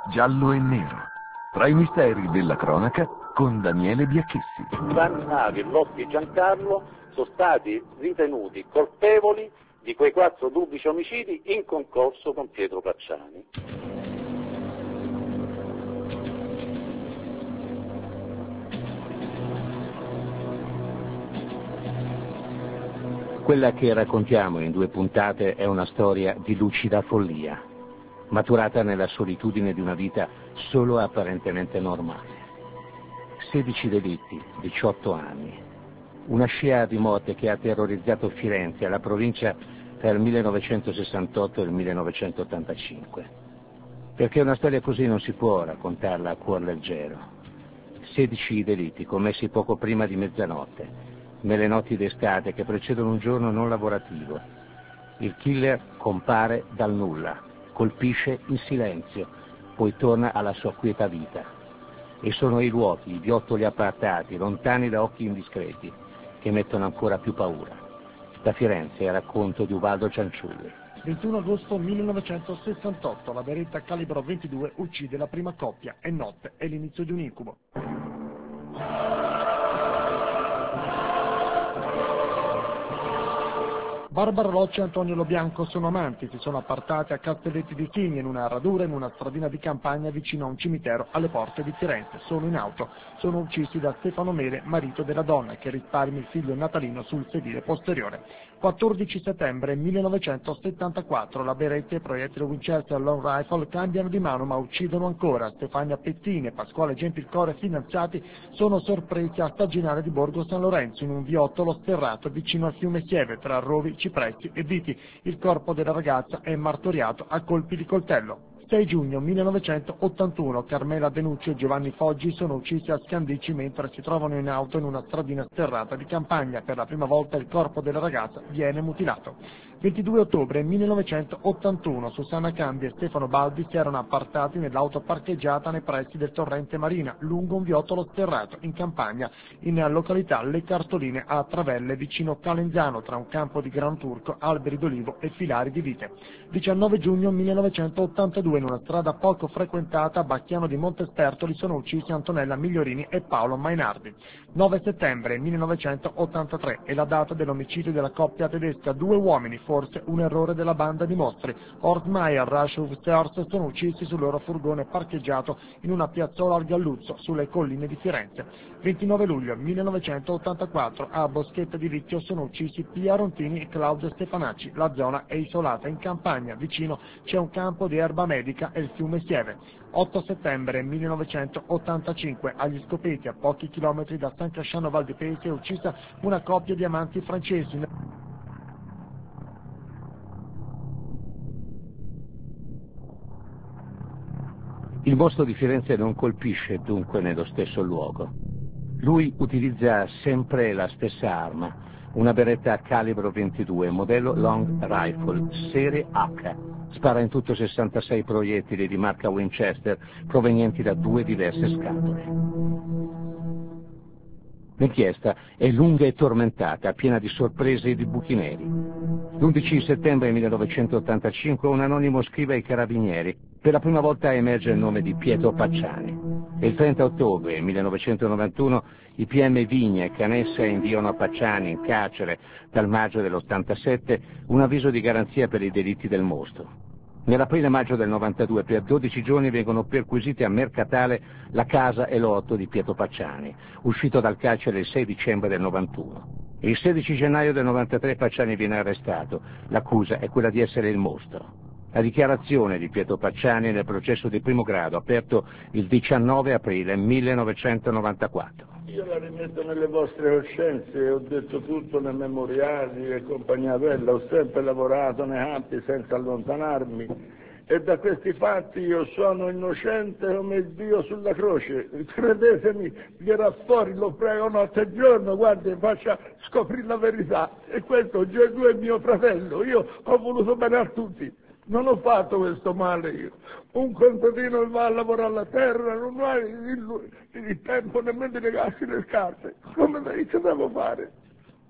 giallo e nero. Tra i misteri della cronaca con Daniele Biacchessi. Vannavi e Lotti Giancarlo sono stati ritenuti colpevoli di quei 4 duplici omicidi in concorso con Pietro Pacciani. Quella che raccontiamo in 2 puntate è una storia di lucida follia, maturata nella solitudine di una vita solo apparentemente normale. 16 delitti, 18 anni, una scia di morte che ha terrorizzato Firenze e la provincia tra il 1968 e il 1985. Perché una storia così non si può raccontarla a cuor leggero. 16 delitti commessi poco prima di mezzanotte, nelle notti d'estate che precedono un giorno non lavorativo. Il killer compare dal nulla, colpisce in silenzio, poi torna alla sua quieta vita. E sono i luoghi, i viottoli appartati, lontani da occhi indiscreti, che mettono ancora più paura. Da Firenze il racconto di Ubaldo Cianciulli. 21 agosto 1968, la beretta calibro 22 uccide la prima coppia. È notte, è l'inizio di un incubo. Barbara Locci e Antonio Lobianco sono amanti, si sono appartati a Castelletti di Signi in una radura in una stradina di campagna vicino a un cimitero alle porte di Firenze. Sono in auto, sono uccisi da Stefano Mele, marito della donna, che risparmia il figlio natalino sul sedile posteriore. 14 settembre 1974, la beretta e i proiettili Winchester Long Rifle cambiano di mano ma uccidono ancora. Stefania Pettini e Pasquale Gentilcore, finanziati, sono sorpresi a Staginale di Borgo San Lorenzo in un viottolo sterrato vicino al fiume Sieve tra rovi, cipressi e viti. Il corpo della ragazza è martoriato a colpi di coltello. 6 giugno 1981, Carmela Denucci e Giovanni Foggi sono uccisi a Scandicci mentre si trovano in auto in una stradina sterrata di campagna. Per la prima volta il corpo della ragazza viene mutilato. 22 ottobre 1981, Susanna Cambi e Stefano Baldi si erano appartati nell'auto parcheggiata nei pressi del torrente Marina, lungo un viottolo sterrato in campagna, in località Le Cartoline a Travelle, vicino Calenzano, tra un campo di gran turco, alberi d'olivo e filari di vite. 19 giugno 1982, in una strada poco frequentata a Bacchiano di Montespertoli, sono uccisi Antonella Migliorini e Paolo Mainardi. 9 settembre 1983 è la data dell'omicidio della coppia tedesca. 2 uomini, forse un errore della banda di mostri. Horst Meyer e Rashov Steurs sono uccisi sul loro furgone parcheggiato in una piazzola al Galluzzo, sulle colline di Firenze. 29 luglio 1984, a Boschetta di Vizio sono uccisi Pia Rontini e Claudio Stefanacci. La zona è isolata, in campagna, vicino c'è un campo di erba medica e il fiume Sieve. 8 settembre 1985, agli Scopeti, a pochi chilometri da San Casciano Val di Pesi, è uccisa una coppia di amanti francesi. Il mostro di Firenze non colpisce dunque nello stesso luogo. Lui utilizza sempre la stessa arma, una beretta a calibro 22, modello Long Rifle, serie H. Spara in tutto 66 proiettili di marca Winchester provenienti da 2 diverse scatole. L'inchiesta è lunga e tormentata, piena di sorprese e di buchi neri. L'11 settembre 1985 un anonimo scrive ai carabinieri: per la prima volta emerge il nome di Pietro Pacciani. E il 30 ottobre 1991 i PM Vigna e Canessa inviano a Pacciani, in carcere dal maggio dell'87, un avviso di garanzia per i delitti del mostro. Nell'aprile-maggio del 92 per 12 giorni vengono perquisiti a Mercatale la casa e l'orto di Pietro Pacciani, uscito dal carcere il 6 dicembre del 91. Il 16 gennaio del 93 Pacciani viene arrestato. L'accusa è quella di essere il mostro. La dichiarazione di Pietro Pacciani nel processo di primo grado, aperto il 19 aprile 1994. Io la rimetto nelle vostre coscienze, ho detto tutto nei memoriali e compagnia bella, ho sempre lavorato nei campi senza allontanarmi e da questi fatti io sono innocente come il Dio sulla croce. Credetemi, verrà fuori, lo prego notte e giorno, guardi, faccia scoprire la verità. E questo Gesù è mio fratello, io ho voluto bene a tutti. Non ho fatto questo male io. Un contadino va a lavorare la terra, non ha il tempo nemmeno di legarsi le scarpe. Come che devo fare?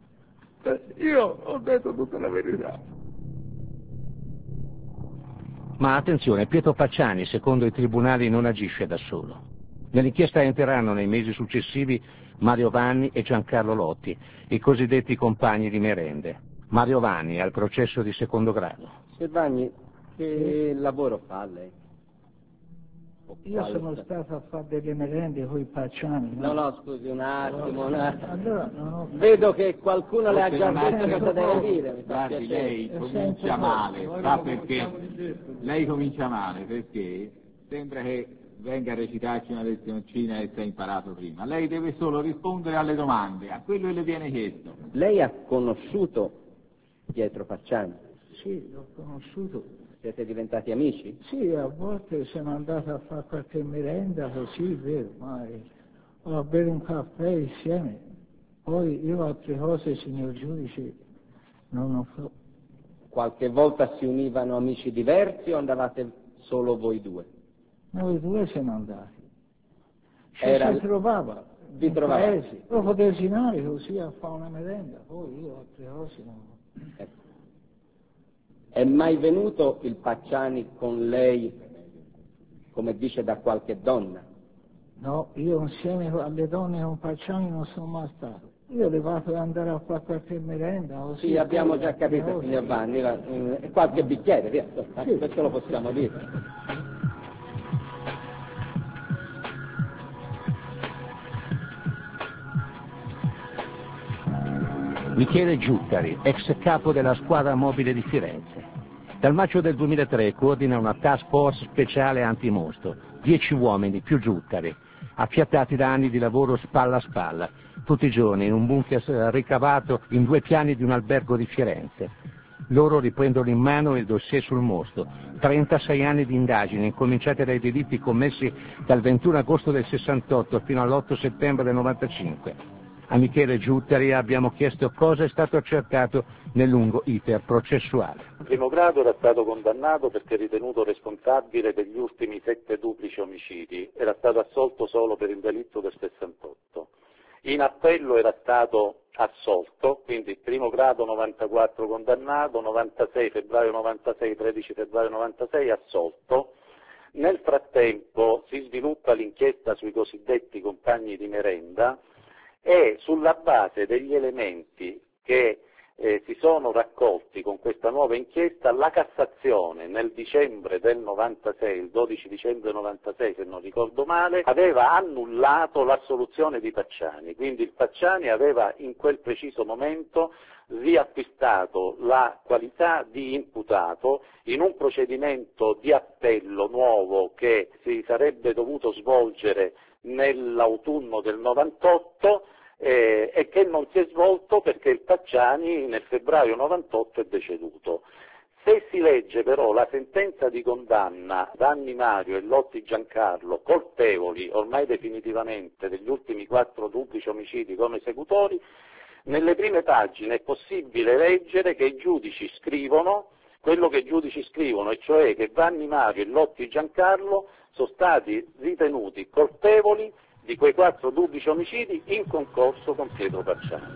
Io ho detto tutta la verità. Ma attenzione, Pietro Pacciani, secondo i tribunali, non agisce da solo. Nell'inchiesta entreranno nei mesi successivi Mario Vanni e Giancarlo Lotti, i cosiddetti compagni di merende. Mario Vanni è al processo di secondo grado. Signor Vanni, che lavoro fa lei? Io sono stato a fare delle merende con i Pacciani. No, scusi un attimo. Allora, Vedo che qualcuno le ha già detto cosa deve dire. Mi fa Guardi, piacere. lei comincia male, sa perché? Lei comincia male perché sembra che venga a recitarci una lezioncina che si è imparato prima. Lei deve solo rispondere alle domande, a quello che le viene chiesto. Lei ha conosciuto Pietro Pacciani? sì, l'ho conosciuto. Siete diventati amici? Sì, a volte sono andato a fare qualche merenda così, vero, ma a bere un caffè insieme. Poi io altre cose, signor giudice, non lo so. Qualche volta si univano amici diversi o andavate solo voi due? Noi due siamo andati. Era- Si trovava Vi in trovavate? paese, dopo desinare così a fare una merenda, poi io altre cose non. Ecco. È mai venuto il Pacciani con lei, come dice, da qualche donna? No, io insieme alle donne con Pacciani non sono mai stato. Io ho levato ad andare a fare qualche merenda. Così, Sì, abbiamo già altre capito, cose. signor Vanni, qualche bicchiere, via, Sì. questo lo possiamo dire. Michele Giuttari, ex capo della squadra mobile di Firenze. Dal maggio del 2003 coordina una task force speciale antimostro, 10 uomini più Giuttari, affiatati da anni di lavoro spalla a spalla, tutti i giorni in un bunker ricavato in 2 piani di un albergo di Firenze. Loro riprendono in mano il dossier sul mostro, 36 anni di indagini incominciate dai delitti commessi dal 21 agosto del 68 fino all'8 settembre del 95. A Michele Giuttari abbiamo chiesto cosa è stato accertato nel lungo iter processuale. In primo grado era stato condannato perché ritenuto responsabile degli ultimi 7 duplici omicidi, era stato assolto solo per il delitto del 68. In appello era stato assolto, quindi primo grado 94 condannato, 96 febbraio 96, 13 febbraio 96 assolto. Nel frattempo si sviluppa l'inchiesta sui cosiddetti compagni di merenda e sulla base degli elementi che si sono raccolti con questa nuova inchiesta, la Cassazione nel dicembre del 96, il 12 dicembre 96 se non ricordo male, aveva annullato l'assoluzione di Pacciani, quindi il Pacciani aveva in quel preciso momento riacquistato la qualità di imputato in un procedimento di appello nuovo che si sarebbe dovuto svolgere nell'autunno del 98 e che non si è svolto perché il Pacciani nel febbraio 98 è deceduto. Se si legge però la sentenza di condanna Vanni Mario e Lotti Giancarlo colpevoli ormai definitivamente degli ultimi 4 duplici omicidi come esecutori, nelle prime pagine è possibile leggere che i giudici scrivono quello che i giudici scrivono, e cioè che Vanni Mario e Lotti Giancarlo sono stati ritenuti colpevoli di quei 4 duplici omicidi in concorso con Pietro Pacciani.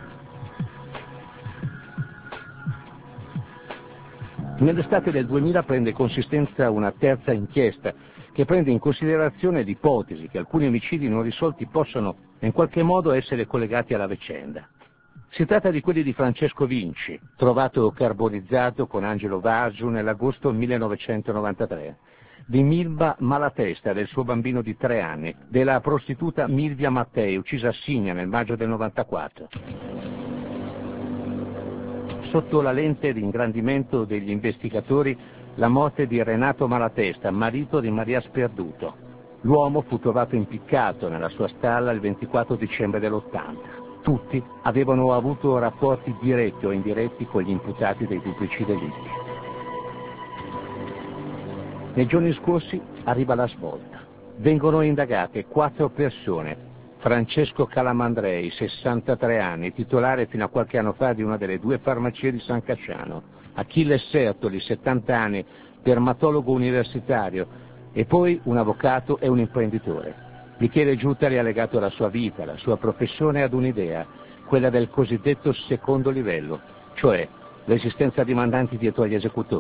Nell'estate del 2000 prende consistenza una terza inchiesta che prende in considerazione l'ipotesi che alcuni omicidi non risolti possano in qualche modo essere collegati alla vicenda. Si tratta di quelli di Francesco Vinci, trovato carbonizzato con Angelo Vargiu nell'agosto 1993, di Milva Malatesta, del suo bambino di 3 anni, della prostituta Milvia Mattei, uccisa a Signa nel maggio del 94. Sotto la lente di ingrandimento degli investigatori, la morte di Renato Malatesta, marito di Maria Sperduto. L'uomo fu trovato impiccato nella sua stalla il 24 dicembre dell'80. Tutti avevano avuto rapporti diretti o indiretti con gli imputati dei duplici delitti. Nei giorni scorsi arriva la svolta. Vengono indagate 4 persone. Francesco Calamandrei, 63 anni, titolare fino a qualche anno fa di una delle 2 farmacie di San Casciano. Achille Sertoli, 70 anni, dermatologo universitario, e poi un avvocato e un imprenditore. Michele Giuttari ha legato la sua vita, la sua professione ad un'idea, quella del cosiddetto secondo livello, cioè l'esistenza di mandanti dietro agli esecutori.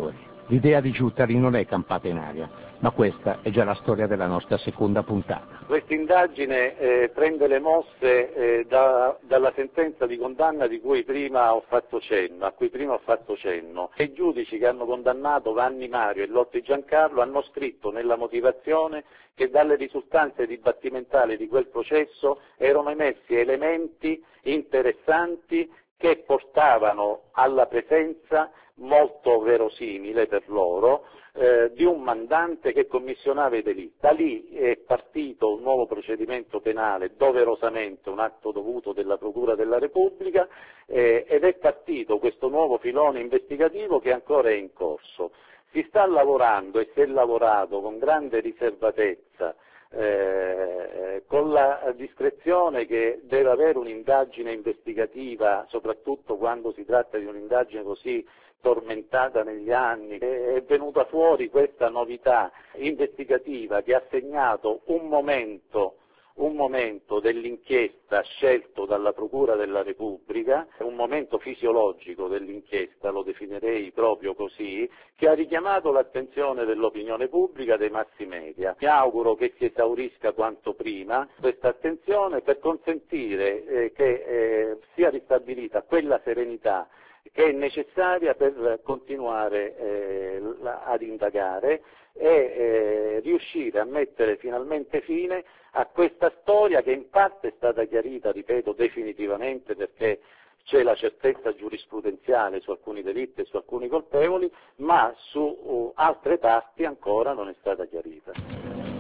L'idea di Giuttari non è campata in aria, ma questa è già la storia della nostra seconda puntata. Questa indagine prende le mosse dalla sentenza di condanna a cui prima ho fatto cenno. I giudici che hanno condannato Vanni Mario e Lotti Giancarlo hanno scritto nella motivazione che dalle risultanze dibattimentali di quel processo erano emersi elementi interessanti che portavano alla presenza molto verosimile per loro di un mandante che commissionava i delitti. Da lì è partito un nuovo procedimento penale, doverosamente un atto dovuto della Procura della Repubblica, ed è partito questo nuovo filone investigativo che ancora è in corso. Si sta lavorando e si è lavorato con grande riservatezza, con la discrezione che deve avere un'indagine investigativa, soprattutto quando si tratta di un'indagine così tormentata negli anni. È venuta fuori questa novità investigativa che ha segnato un momento dell'inchiesta scelto dalla Procura della Repubblica, un momento fisiologico dell'inchiesta, lo definirei proprio così, che ha richiamato l'attenzione dell'opinione pubblica, dei mass media. Mi auguro che si esaurisca quanto prima questa attenzione per consentire che sia ristabilita quella serenità che è necessaria per continuare ad indagare e riuscire a mettere finalmente fine a questa storia che in parte è stata chiarita, ripeto, definitivamente, perché c'è la certezza giurisprudenziale su alcuni delitti e su alcuni colpevoli, ma su altre parti ancora non è stata chiarita.